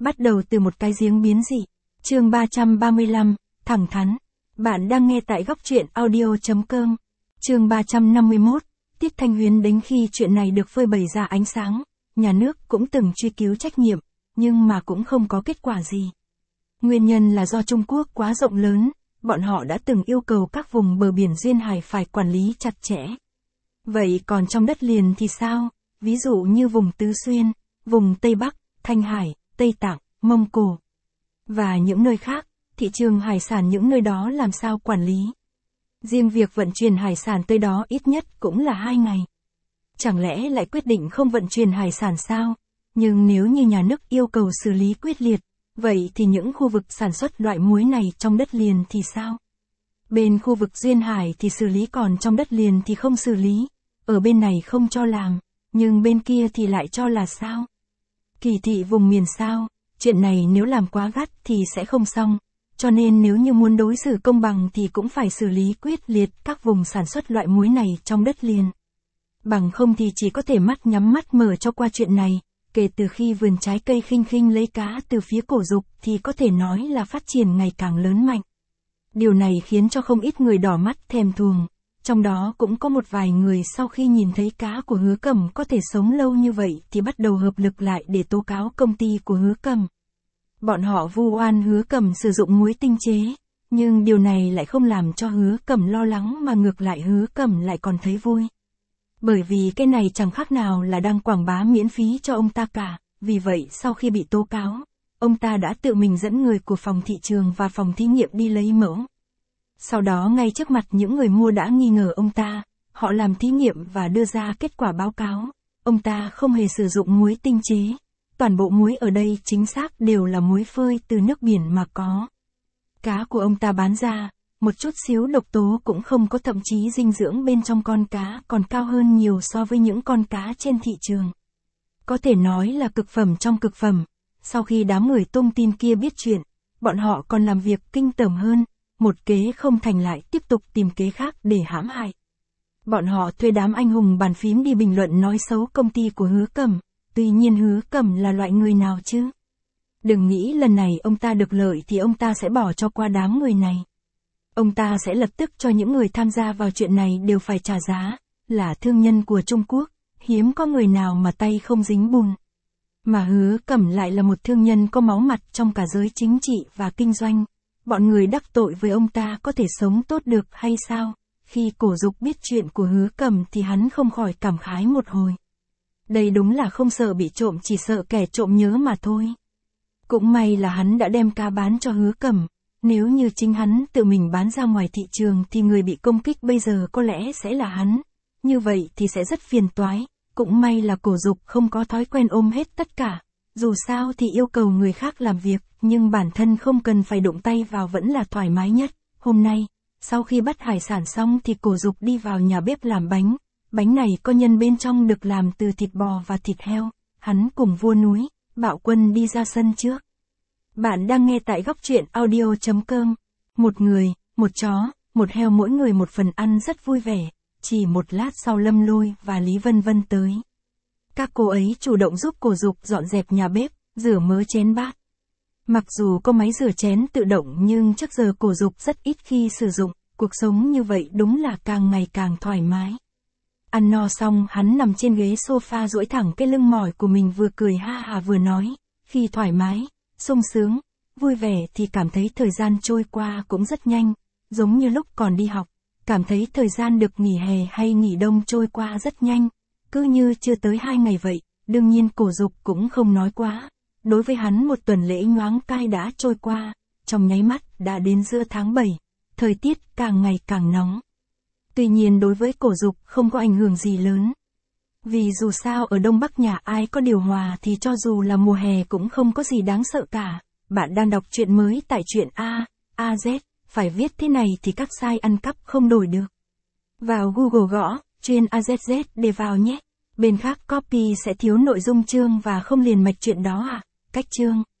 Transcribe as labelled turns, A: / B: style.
A: Bắt đầu từ một cái giếng biến dị. Chương 335, thẳng thắn. Bạn đang nghe tại góc truyện audio.com. Chương 351, Tiết Thanh Huyến đến khi chuyện này được phơi bày ra ánh sáng, nhà nước cũng từng truy cứu trách nhiệm, nhưng mà cũng không có kết quả gì. Nguyên nhân là do Trung Quốc quá rộng lớn, bọn họ đã từng yêu cầu các vùng bờ biển duyên hải phải quản lý chặt chẽ. Vậy còn trong đất liền thì sao? Ví dụ như vùng Tứ Xuyên, vùng Tây Bắc, Thanh Hải, Tây Tạng, Mông Cổ và những nơi khác, thị trường hải sản những nơi đó làm sao quản lý? Riêng việc vận chuyển hải sản tới đó ít nhất cũng là 2 ngày. Chẳng lẽ lại quyết định không vận chuyển hải sản sao? Nhưng nếu như nhà nước yêu cầu xử lý quyết liệt, vậy thì những khu vực sản xuất loại muối này trong đất liền thì sao? Bên khu vực duyên hải thì xử lý, còn trong đất liền thì không xử lý. Ở bên này không cho làm, nhưng bên kia thì lại cho là sao? Kỳ thị vùng miền sao? Chuyện này nếu làm quá gắt thì sẽ không xong. Cho nên nếu như muốn đối xử công bằng thì cũng phải xử lý quyết liệt các vùng sản xuất loại muối này trong đất liền. Bằng không thì chỉ có thể mắt nhắm mắt mở cho qua chuyện này. Kể từ khi vườn trái cây khinh khinh lấy cá từ phía Cổ Dục thì có thể nói là phát triển ngày càng lớn mạnh. Điều này khiến cho không ít người đỏ mắt thèm thuồng. Trong đó cũng có một vài người sau khi nhìn thấy cá của Hứa Cẩm có thể sống lâu như vậy thì bắt đầu hợp lực lại để tố cáo công ty của Hứa Cẩm. Bọn họ vu oan Hứa Cẩm sử dụng muối tinh chế, nhưng điều này lại không làm cho Hứa Cẩm lo lắng mà ngược lại Hứa Cẩm lại còn thấy vui. Bởi vì cái này chẳng khác nào là đang quảng bá miễn phí cho ông ta cả, vì vậy sau khi bị tố cáo, ông ta đã tự mình dẫn người của phòng thị trường và phòng thí nghiệm đi lấy mẫu. Sau đó ngay trước mặt những người mua đã nghi ngờ ông ta, họ làm thí nghiệm và đưa ra kết quả báo cáo. Ông ta không hề sử dụng muối tinh chế. Toàn bộ muối ở đây chính xác đều là muối phơi từ nước biển mà có. Cá của ông ta bán ra, một chút xíu độc tố cũng không có, thậm chí dinh dưỡng bên trong con cá còn cao hơn nhiều so với những con cá trên thị trường. Có thể nói là cực phẩm trong cực phẩm. Sau khi đám người tung tin kia biết chuyện, bọn họ còn làm việc kinh tởm hơn. Một kế không thành lại tiếp tục tìm kế khác để hãm hại. Bọn họ thuê đám anh hùng bàn phím đi bình luận nói xấu công ty của Hứa Cẩm. Tuy nhiên Hứa Cẩm là loại người nào chứ? Đừng nghĩ lần này ông ta được lợi thì ông ta sẽ bỏ cho qua đám người này. Ông ta sẽ lập tức cho những người tham gia vào chuyện này đều phải trả giá. Là thương nhân của Trung Quốc, hiếm có người nào mà tay không dính bùn. Mà Hứa Cẩm lại là một thương nhân có máu mặt trong cả giới chính trị và kinh doanh. Bọn người đắc tội với ông ta có thể sống tốt được hay sao? Khi Cổ Dục biết chuyện của Hứa Cẩm thì hắn không khỏi cảm khái một hồi. Đây đúng là không sợ bị trộm, chỉ sợ kẻ trộm nhớ mà thôi. Cũng may là hắn đã đem cá bán cho Hứa Cẩm. Nếu như chính hắn tự mình bán ra ngoài thị trường thì người bị công kích bây giờ có lẽ sẽ là hắn. Như vậy thì sẽ rất phiền toái. Cũng may là Cổ Dục không có thói quen ôm hết tất cả. Dù sao thì yêu cầu người khác làm việc, nhưng bản thân không cần phải đụng tay vào vẫn là thoải mái nhất. Hôm nay, sau khi bắt hải sản xong thì Cổ Dục đi vào nhà bếp làm bánh. Bánh này có nhân bên trong được làm từ thịt bò và thịt heo. Hắn cùng vua núi, Bạo Quân đi ra sân trước. Bạn đang nghe tại góc truyện audio.com. Một người, một chó, một heo mỗi người một phần ăn rất vui vẻ. Chỉ một lát sau Lâm Lôi và Lý Vân Vân tới. Các cô ấy chủ động giúp Cổ Dục dọn dẹp nhà bếp, rửa mớ chén bát. Mặc dù có máy rửa chén tự động nhưng trước giờ Cổ Dục rất ít khi sử dụng, cuộc sống như vậy đúng là càng ngày càng thoải mái. Ăn no xong hắn nằm trên ghế sofa duỗi thẳng cái lưng mỏi của mình, vừa cười ha hà vừa nói, khi thoải mái, sung sướng, vui vẻ thì cảm thấy thời gian trôi qua cũng rất nhanh, giống như lúc còn đi học, cảm thấy thời gian được nghỉ hè hay nghỉ đông trôi qua rất nhanh, cứ như chưa tới 2 ngày vậy. Đương nhiên Cổ Dục cũng không nói quá. Đối với hắn một tuần lễ nhoáng cai đã trôi qua, trong nháy mắt đã đến giữa tháng 7, thời tiết càng ngày càng nóng. Tuy nhiên đối với Cổ Dục không có ảnh hưởng gì lớn. Vì dù sao ở Đông Bắc nhà ai có điều hòa thì cho dù là mùa hè cũng không có gì đáng sợ cả. Bạn đang đọc truyện mới tại truyện AZ, phải viết thế này thì các site ăn cắp không đổi được. Vào Google gõ, truyện AZZ để vào nhé. Bên khác copy sẽ thiếu nội dung chương và không liền mạch chuyện đó à? Cách chương.